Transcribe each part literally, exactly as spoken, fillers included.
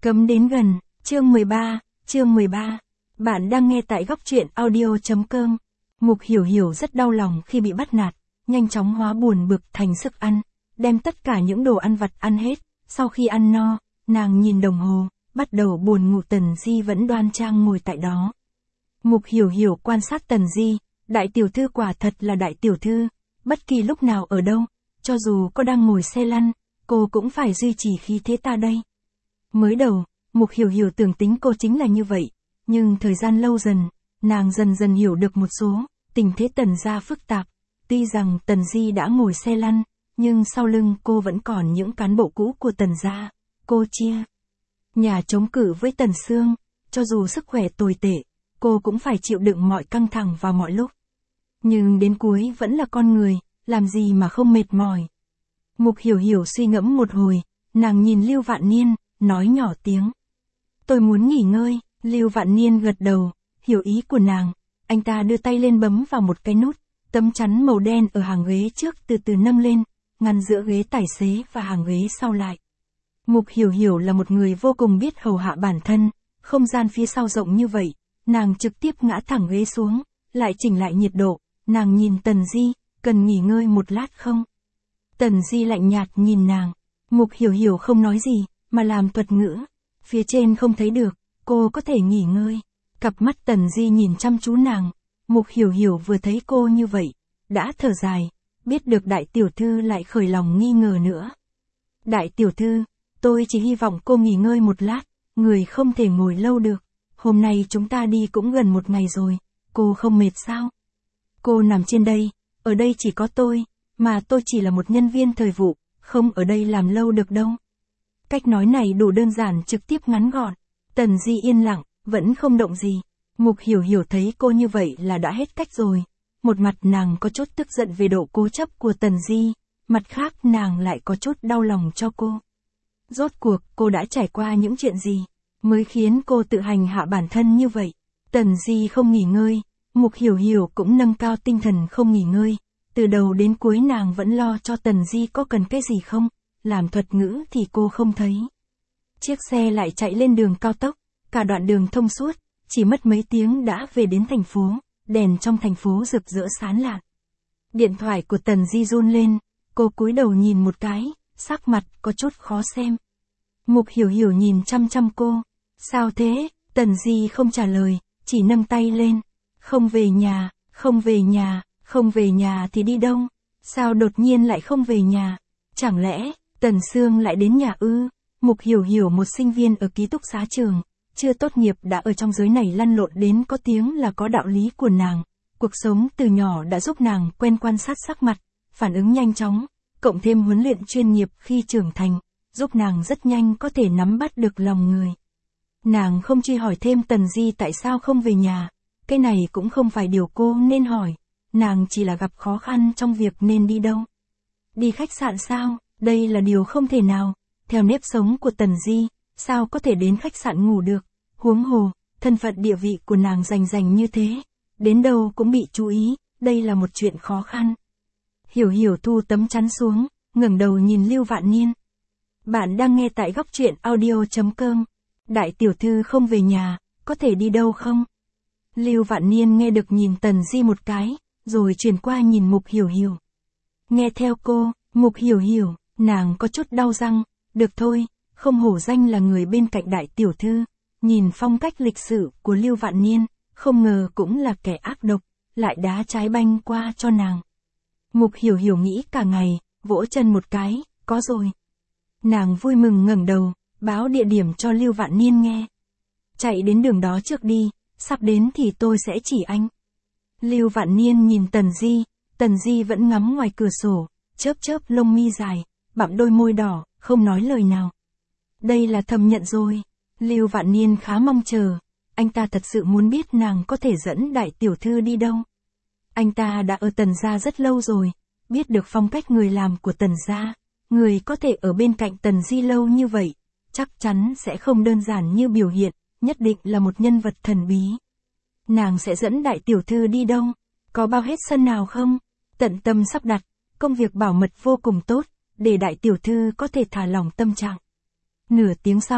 Cấm đến gần, chương mười ba, chương mười ba. Bạn đang nghe tại góc truyện audio.com. Mục Hiểu Hiểu rất đau lòng khi bị bắt nạt, nhanh chóng hóa buồn bực thành sức ăn, đem tất cả những đồ ăn vặt ăn hết. Sau khi ăn no, nàng nhìn đồng hồ, bắt đầu buồn ngủ. Tần Di vẫn đoan trang ngồi tại đó. Mục Hiểu Hiểu quan sát Tần Di, đại tiểu thư quả thật là đại tiểu thư, bất kỳ lúc nào ở đâu, cho dù cô đang ngồi xe lăn, cô cũng phải duy trì khí thế ta đây. Mới đầu, Mục Hiểu Hiểu tưởng tính cô chính là như vậy, nhưng thời gian lâu dần, nàng dần dần hiểu được một số tình thế Tần gia phức tạp. Tuy rằng Tần Di đã ngồi xe lăn, nhưng sau lưng cô vẫn còn những cán bộ cũ của Tần gia. Cô chia nhà chống cự với Tần Sương, cho dù sức khỏe tồi tệ, cô cũng phải chịu đựng mọi căng thẳng vào mọi lúc. Nhưng đến cuối vẫn là con người, làm gì mà không mệt mỏi. Mục Hiểu Hiểu suy ngẫm một hồi, nàng nhìn Lưu Vạn Niên, nói nhỏ tiếng. Tôi muốn nghỉ ngơi. Lưu Vạn Niên gật đầu, hiểu ý của nàng. Anh ta đưa tay lên bấm vào một cái nút, tấm chắn màu đen ở hàng ghế trước từ từ nâng lên, ngăn giữa ghế tài xế và hàng ghế sau lại. Mục Hiểu Hiểu là một người vô cùng biết hầu hạ bản thân, không gian phía sau rộng như vậy, nàng trực tiếp ngã thẳng ghế xuống, lại chỉnh lại nhiệt độ, nàng nhìn Tần Di, cần nghỉ ngơi một lát không? Tần Di lạnh nhạt nhìn nàng, Mục Hiểu Hiểu không nói gì, mà làm thuật ngữ. Phía trên không thấy được, cô có thể nghỉ ngơi. Cặp mắt Tần Di nhìn chăm chú nàng, Mục Hiểu Hiểu vừa thấy cô như vậy, đã thở dài, biết được đại tiểu thư lại khởi lòng nghi ngờ nữa. Đại tiểu thư, tôi chỉ hy vọng cô nghỉ ngơi một lát, người không thể ngồi lâu được. Hôm nay chúng ta đi cũng gần một ngày rồi, cô không mệt sao? Cô nằm trên đây, ở đây chỉ có tôi, mà tôi chỉ là một nhân viên thời vụ, không ở đây làm lâu được đâu. Cách nói này đủ đơn giản, trực tiếp ngắn gọn. Tần Di yên lặng, vẫn không động gì. Mục Hiểu Hiểu thấy cô như vậy là đã hết cách rồi. Một mặt nàng có chút tức giận về độ cố chấp của Tần Di, mặt khác nàng lại có chút đau lòng cho cô. Rốt cuộc cô đã trải qua những chuyện gì, mới khiến cô tự hành hạ bản thân như vậy. Tần Di không nghỉ ngơi, Mục Hiểu Hiểu cũng nâng cao tinh thần không nghỉ ngơi. Từ đầu đến cuối nàng vẫn lo cho Tần Di có cần cái gì không, làm thuật ngữ thì cô không thấy. Chiếc xe lại chạy lên đường cao tốc, cả đoạn đường thông suốt, chỉ mất mấy tiếng đã về đến thành phố, đèn trong thành phố rực rỡ sáng lạn. Điện thoại của Tần Di run lên, cô cúi đầu nhìn một cái, sắc mặt có chút khó xem. Mục Hiểu Hiểu nhìn chăm chăm cô, sao thế? Tần Di không trả lời, chỉ nâng tay lên, không về nhà, không về nhà, không về nhà thì đi đâu? Sao đột nhiên lại không về nhà? Chẳng lẽ Tần Sương lại đến nhà ư? Mục Hiểu Hiểu một sinh viên ở ký túc xá trường, chưa tốt nghiệp đã ở trong giới này lăn lộn đến có tiếng là có đạo lý của nàng. Cuộc sống từ nhỏ đã giúp nàng quen quan sát sắc mặt, phản ứng nhanh chóng, cộng thêm huấn luyện chuyên nghiệp khi trưởng thành, giúp nàng rất nhanh có thể nắm bắt được lòng người. Nàng không truy hỏi thêm Tần Di tại sao không về nhà, cái này cũng không phải điều cô nên hỏi, nàng chỉ là gặp khó khăn trong việc nên đi đâu. Đi khách sạn sao? Đây là điều không thể nào, theo nếp sống của Tần Di, sao có thể đến khách sạn ngủ được, huống hồ, thân phận địa vị của nàng rành rành như thế, đến đâu cũng bị chú ý, đây là một chuyện khó khăn. Hiểu Hiểu thu tấm chắn xuống, ngẩng đầu nhìn Lưu Vạn Niên. Bạn đang nghe tại góc truyện audio.com. Đại tiểu thư không về nhà, có thể đi đâu không? Lưu Vạn Niên nghe được nhìn Tần Di một cái, rồi chuyển qua nhìn Mục Hiểu Hiểu. Nghe theo cô, Mục Hiểu Hiểu, nàng có chút đau răng, được thôi, không hổ danh là người bên cạnh đại tiểu thư. Nhìn phong cách lịch sự của Lưu Vạn Niên, không ngờ cũng là kẻ ác độc, lại đá trái banh qua cho nàng. Mục Hiểu Hiểu nghĩ cả ngày, vỗ chân một cái, có rồi. Nàng vui mừng ngẩng đầu, báo địa điểm cho Lưu Vạn Niên nghe. Chạy đến đường đó trước đi, sắp đến thì tôi sẽ chỉ anh. Lưu Vạn Niên nhìn Tần Di, Tần Di vẫn ngắm ngoài cửa sổ, chớp chớp lông mi dài, bặm đôi môi đỏ, không nói lời nào. Đây là thầm nhận rồi. Lưu Vạn Niên khá mong chờ, anh ta thật sự muốn biết nàng có thể dẫn đại tiểu thư đi đâu. Anh ta đã ở Tần gia rất lâu rồi, biết được phong cách người làm của Tần gia, người có thể ở bên cạnh Tần Di lâu như vậy, chắc chắn sẽ không đơn giản như biểu hiện, nhất định là một nhân vật thần bí. Nàng sẽ dẫn đại tiểu thư đi đâu? Có bao hết sân nào không? Tận tâm sắp đặt, công việc bảo mật vô cùng tốt, để đại tiểu thư có thể thả lỏng tâm trạng. Nửa tiếng sau,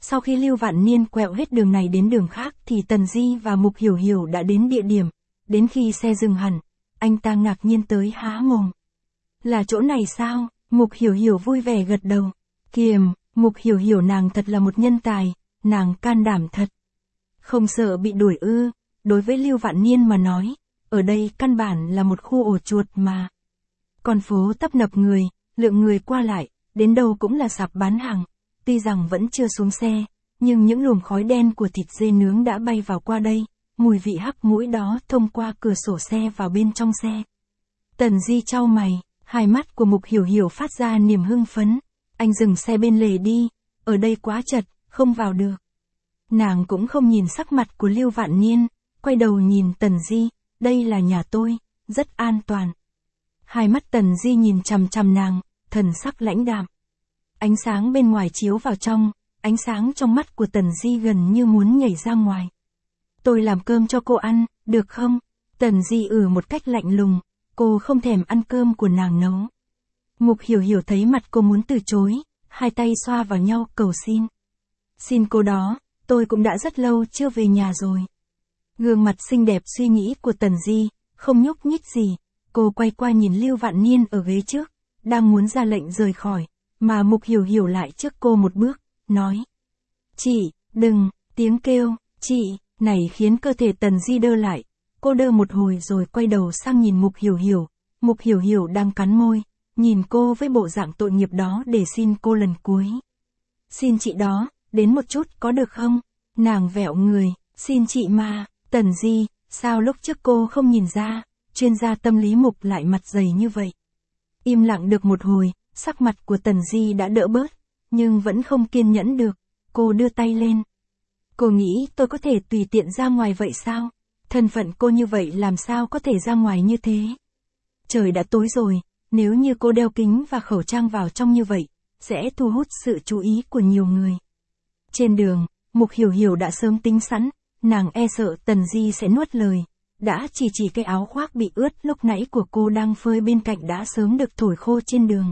Sau khi Lưu Vạn Niên quẹo hết đường này đến đường khác thì Tần Di và Mục Hiểu Hiểu đã đến địa điểm. Đến khi xe dừng hẳn, anh ta ngạc nhiên tới há mồm. Là chỗ này sao? Mục Hiểu Hiểu vui vẻ gật đầu. Kiềm, Mục Hiểu Hiểu nàng thật là một nhân tài, nàng can đảm thật. Không sợ bị đuổi ư? Đối với Lưu Vạn Niên mà nói, ở đây căn bản là một khu ổ chuột mà. Con phố tấp nập người, lượng người qua lại, đến đâu cũng là sạp bán hàng. Tuy rằng vẫn chưa xuống xe, nhưng những luồng khói đen của thịt dê nướng đã bay vào qua đây, mùi vị hắc mũi đó thông qua cửa sổ xe vào bên trong xe. Tần Di chau mày, hai mắt của Mục Hiểu Hiểu phát ra niềm hưng phấn. Anh dừng xe bên lề đi, ở đây quá chật, không vào được. Nàng cũng không nhìn sắc mặt của Lưu Vạn Niên, quay đầu nhìn Tần Di, đây là nhà tôi, rất an toàn. Hai mắt Tần Di nhìn chằm chằm nàng, thần sắc lãnh đạm. Ánh sáng bên ngoài chiếu vào trong, ánh sáng trong mắt của Tần Di gần như muốn nhảy ra ngoài. Tôi làm cơm cho cô ăn, được không? Tần Di ử một cách lạnh lùng, cô không thèm ăn cơm của nàng nấu. Mục Hiểu Hiểu thấy mặt cô muốn từ chối, hai tay xoa vào nhau cầu xin. Xin cô đó, tôi cũng đã rất lâu chưa về nhà rồi. Gương mặt xinh đẹp suy nghĩ của Tần Di, không nhúc nhích gì, cô quay qua nhìn Lưu Vạn Niên ở ghế trước, đang muốn ra lệnh rời khỏi, mà Mục Hiểu Hiểu lại trước cô một bước, nói. Chị, đừng, tiếng kêu, chị, này khiến cơ thể Tần Di đơ lại, cô đơ một hồi rồi quay đầu sang nhìn Mục Hiểu Hiểu, Mục Hiểu Hiểu đang cắn môi, nhìn cô với bộ dạng tội nghiệp đó để xin cô lần cuối. Xin chị đó, đến một chút có được không? Nàng vẹo người, xin chị mà, Tần Di, sao lúc trước cô không nhìn ra, chuyên gia tâm lý Mục lại mặt dày như vậy. Im lặng được một hồi, sắc mặt của Tần Di đã đỡ bớt, nhưng vẫn không kiên nhẫn được, cô đưa tay lên. Cô nghĩ tôi có thể tùy tiện ra ngoài vậy sao? Thân phận cô như vậy làm sao có thể ra ngoài như thế? Trời đã tối rồi, nếu như cô đeo kính và khẩu trang vào trong như vậy, sẽ thu hút sự chú ý của nhiều người. Trên đường, Mục Hiểu Hiểu đã sớm tính sẵn, nàng e sợ Tần Di sẽ nuốt lời, đã chỉ chỉ cái áo khoác bị ướt lúc nãy của cô đang phơi bên cạnh đã sớm được thổi khô trên đường.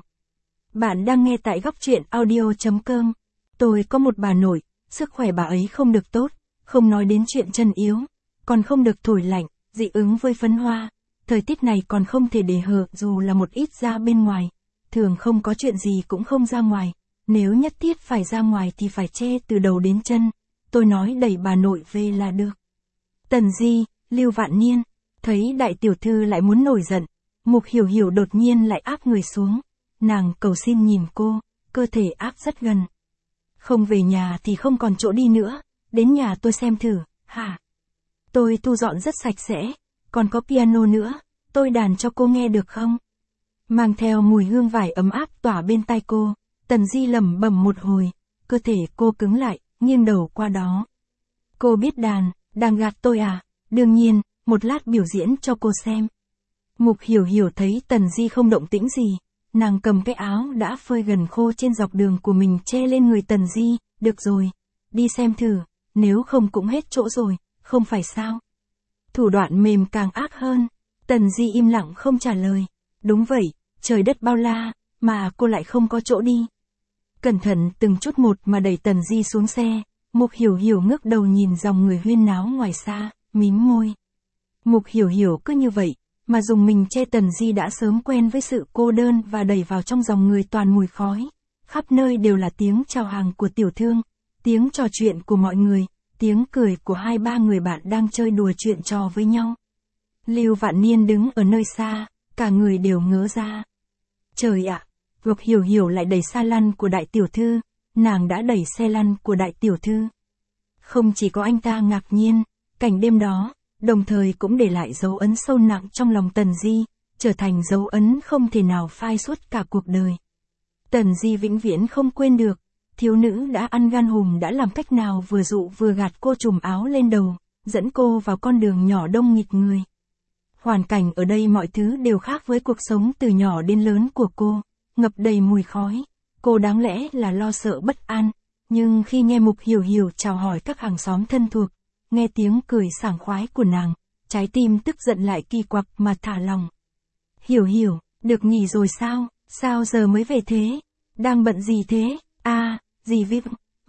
Bạn đang nghe tại góc truyện audio chấm com. Tôi có một bà nội, sức khỏe bà ấy không được tốt, không nói đến chuyện chân yếu, còn không được thổi lạnh, dị ứng với phấn hoa. Thời tiết này còn không thể để hở dù là một ít ra bên ngoài, thường không có chuyện gì cũng không ra ngoài, nếu nhất thiết phải ra ngoài thì phải che từ đầu đến chân, tôi nói đẩy bà nội về là được. Tần Di, Lưu Vạn Niên, thấy đại tiểu thư lại muốn nổi giận, Mục Hiểu Hiểu đột nhiên lại áp người xuống, nàng cầu xin nhìn cô, cơ thể áp rất gần. Không về nhà thì không còn chỗ đi nữa, đến nhà tôi xem thử, hả? Tôi thu dọn rất sạch sẽ, còn có piano nữa, tôi đàn cho cô nghe được không? Mang theo mùi hương vải ấm áp tỏa bên tai cô, Tần Di lẩm bẩm một hồi, cơ thể cô cứng lại, nghiêng đầu qua đó. Cô biết đàn, đang gạt tôi à? Đương nhiên, một lát biểu diễn cho cô xem. Mục Hiểu Hiểu thấy Tần Di không động tĩnh gì, nàng cầm cái áo đã phơi gần khô trên dọc đường của mình che lên người Tần Di, được rồi, đi xem thử, nếu không cũng hết chỗ rồi, không phải sao? Thủ đoạn mềm càng ác hơn, Tần Di im lặng không trả lời, đúng vậy, trời đất bao la, mà cô lại không có chỗ đi. Cẩn thận từng chút một mà đẩy Tần Di xuống xe, Mục Hiểu Hiểu ngước đầu nhìn dòng người huyên náo ngoài xa, mím môi. Mục Hiểu Hiểu cứ như vậy, mà dùng mình che Tần Di đã sớm quen với sự cô đơn và đẩy vào trong dòng người toàn mùi khói. Khắp nơi đều là tiếng chào hàng của tiểu thương, tiếng trò chuyện của mọi người, tiếng cười của hai ba người bạn đang chơi đùa chuyện trò với nhau. Lưu Vạn Niên đứng ở nơi xa, cả người đều ngớ ra. Trời ạ, Mục Hiểu Hiểu lại đẩy xa lăn của đại tiểu thư, nàng đã đẩy xe lăn của đại tiểu thư. Không chỉ có anh ta ngạc nhiên, cảnh đêm đó, đồng thời cũng để lại dấu ấn sâu nặng trong lòng Tần Di, trở thành dấu ấn không thể nào phai suốt cả cuộc đời. Tần Di vĩnh viễn không quên được, thiếu nữ đã ăn gan hùm đã làm cách nào vừa dụ vừa gạt cô trùm áo lên đầu, dẫn cô vào con đường nhỏ đông nghịt người. Hoàn cảnh ở đây mọi thứ đều khác với cuộc sống từ nhỏ đến lớn của cô, ngập đầy mùi khói, cô đáng lẽ là lo sợ bất an, nhưng khi nghe Mục Hiểu Hiểu chào hỏi các hàng xóm thân thuộc, nghe tiếng cười sảng khoái của nàng, trái tim tức giận lại kỳ quặc mà thả lòng. Hiểu Hiểu, được nghỉ rồi sao, sao giờ mới về thế, đang bận gì thế, à, dì Vi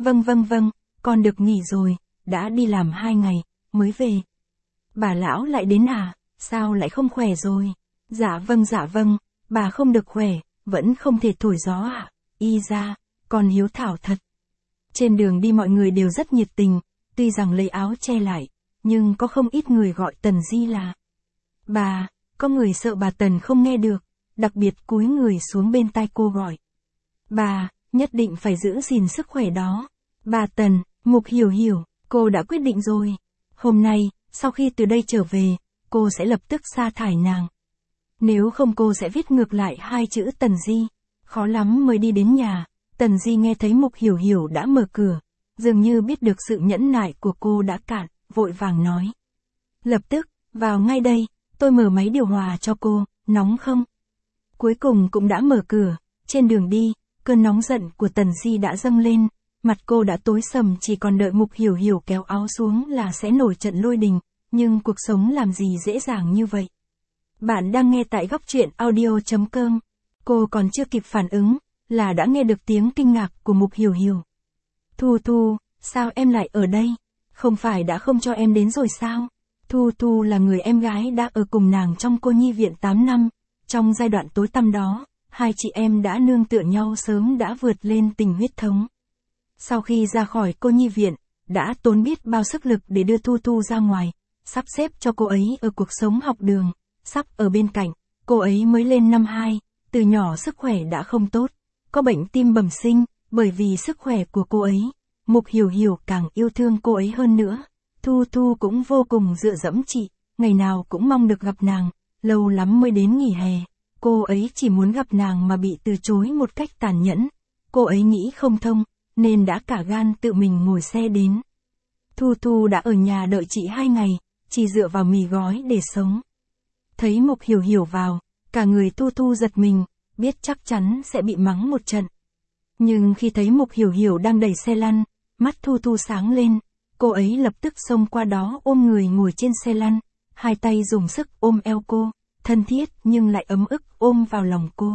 Vâng vâng vâng, con được nghỉ rồi, đã đi làm hai ngày, mới về. Bà lão lại đến à, sao lại không khỏe rồi? Dạ vâng dạ vâng, bà không được khỏe, vẫn không thể thổi gió à? Y ra, con hiếu thảo thật. Trên đường đi mọi người đều rất nhiệt tình, tuy rằng lấy áo che lại, nhưng có không ít người gọi Tần Di là bà, có người sợ bà Tần không nghe được, đặc biệt cúi người xuống bên tai cô gọi. Bà, nhất định phải giữ gìn sức khỏe đó. Bà Tần, Mục Hiểu Hiểu, cô đã quyết định rồi. Hôm nay, sau khi từ đây trở về, cô sẽ lập tức sa thải nàng. Nếu không cô sẽ viết ngược lại hai chữ Tần Di. Khó lắm mới đi đến nhà, Tần Di nghe thấy Mục Hiểu Hiểu đã mở cửa, dường như biết được sự nhẫn nại của cô đã cạn, vội vàng nói. Lập tức, vào ngay đây, tôi mở máy điều hòa cho cô, nóng không? Cuối cùng cũng đã mở cửa, trên đường đi, cơn nóng giận của Tần Di đã dâng lên, mặt cô đã tối sầm chỉ còn đợi Mục Hiểu Hiểu kéo áo xuống là sẽ nổi trận lôi đình, nhưng cuộc sống làm gì dễ dàng như vậy. Bạn đang nghe tại góc truyện audio chấm com. Cô còn chưa kịp phản ứng, là đã nghe được tiếng kinh ngạc của Mục Hiểu Hiểu. Thu Thu, sao em lại ở đây? Không phải đã không cho em đến rồi sao? Thu Thu là người em gái đã ở cùng nàng trong cô nhi viện tám năm, trong giai đoạn tối tăm đó, hai chị em đã nương tựa nhau sớm đã vượt lên tình huyết thống. Sau khi ra khỏi cô nhi viện, đã tốn biết bao sức lực để đưa Thu Thu ra ngoài, sắp xếp cho cô ấy ở cuộc sống học đường, sắp ở bên cạnh, cô ấy mới lên năm hai, từ nhỏ sức khỏe đã không tốt, có bệnh tim bẩm sinh, bởi vì sức khỏe của cô ấy, Mục Hiểu Hiểu càng yêu thương cô ấy hơn nữa. Thu Thu cũng vô cùng dựa dẫm chị, ngày nào cũng mong được gặp nàng, lâu lắm mới đến nghỉ hè, cô ấy chỉ muốn gặp nàng mà bị từ chối một cách tàn nhẫn, cô ấy nghĩ không thông, nên đã cả gan tự mình ngồi xe đến. Thu Thu đã ở nhà đợi chị hai ngày, chỉ dựa vào mì gói để sống. Thấy Mục Hiểu Hiểu vào, cả người Thu Thu giật mình, biết chắc chắn sẽ bị mắng một trận. Nhưng khi thấy Mục Hiểu Hiểu đang đẩy xe lăn, mắt Thu Thu sáng lên, cô ấy lập tức xông qua đó ôm người ngồi trên xe lăn, hai tay dùng sức ôm eo cô, thân thiết nhưng lại ấm ức ôm vào lòng cô.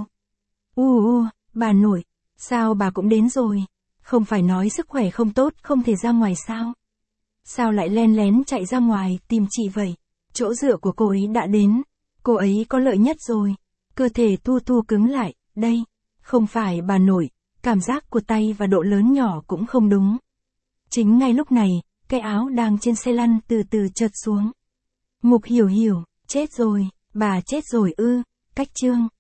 U u, bà nội, sao bà cũng đến rồi? Không phải nói sức khỏe không tốt không thể ra ngoài sao? Sao lại len lén chạy ra ngoài tìm chị vậy? Chỗ dựa của cô ấy đã đến, cô ấy có lợi nhất rồi. Cơ thể Thu Thu cứng lại, đây, không phải bà nội, cảm giác của tay và độ lớn nhỏ cũng không đúng. Chính ngay lúc này, cái áo đang trên xe lăn từ từ trượt xuống. Mục Hiểu Hiểu, chết rồi, bà chết rồi ư, cách chương.